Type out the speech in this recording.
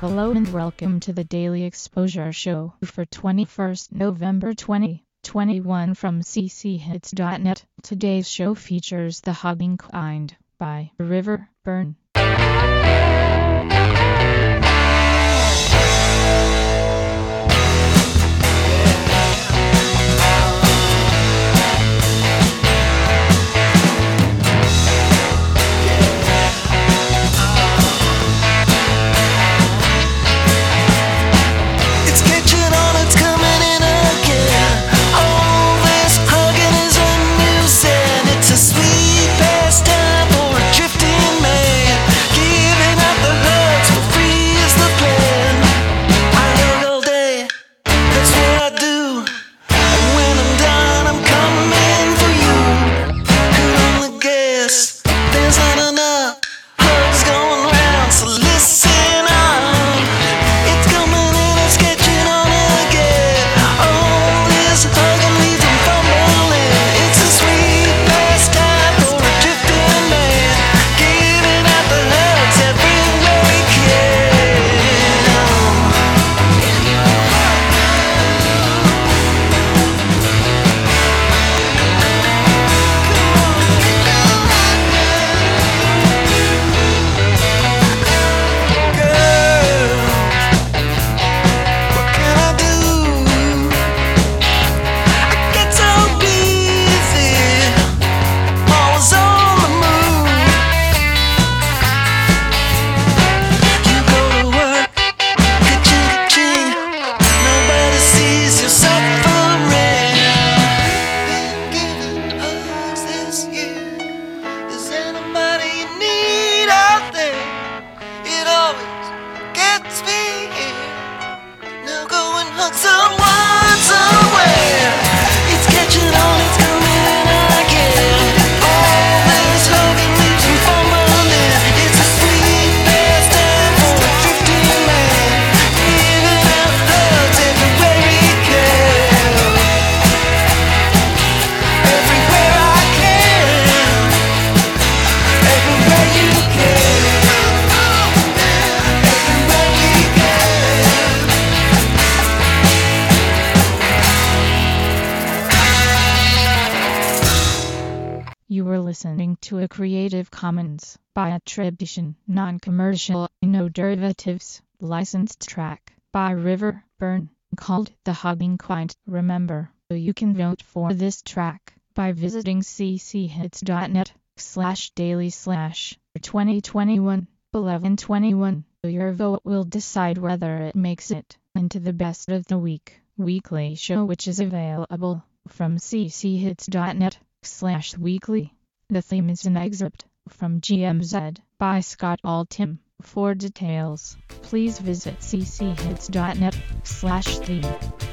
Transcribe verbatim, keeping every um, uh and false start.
Hello and welcome to the Daily Exposure Show for twenty-first November twenty twenty-one from c c hits dot net. Today's show features The Hugging Kind by River Burn. You were listening to a Creative Commons by attribution, non-commercial, no derivatives, licensed track by River Burn called The Hugging Kind. Remember, you can vote for this track by visiting c c hits dot net slash daily slash twenty twenty-one eleven twenty-one. Your vote will decide whether it makes it into the best of the week weekly show, which is available from c c hits dot net slash weekly. The theme is an excerpt from G M Z by Scott Altham. For details, please visit c c hits dot net slash theme.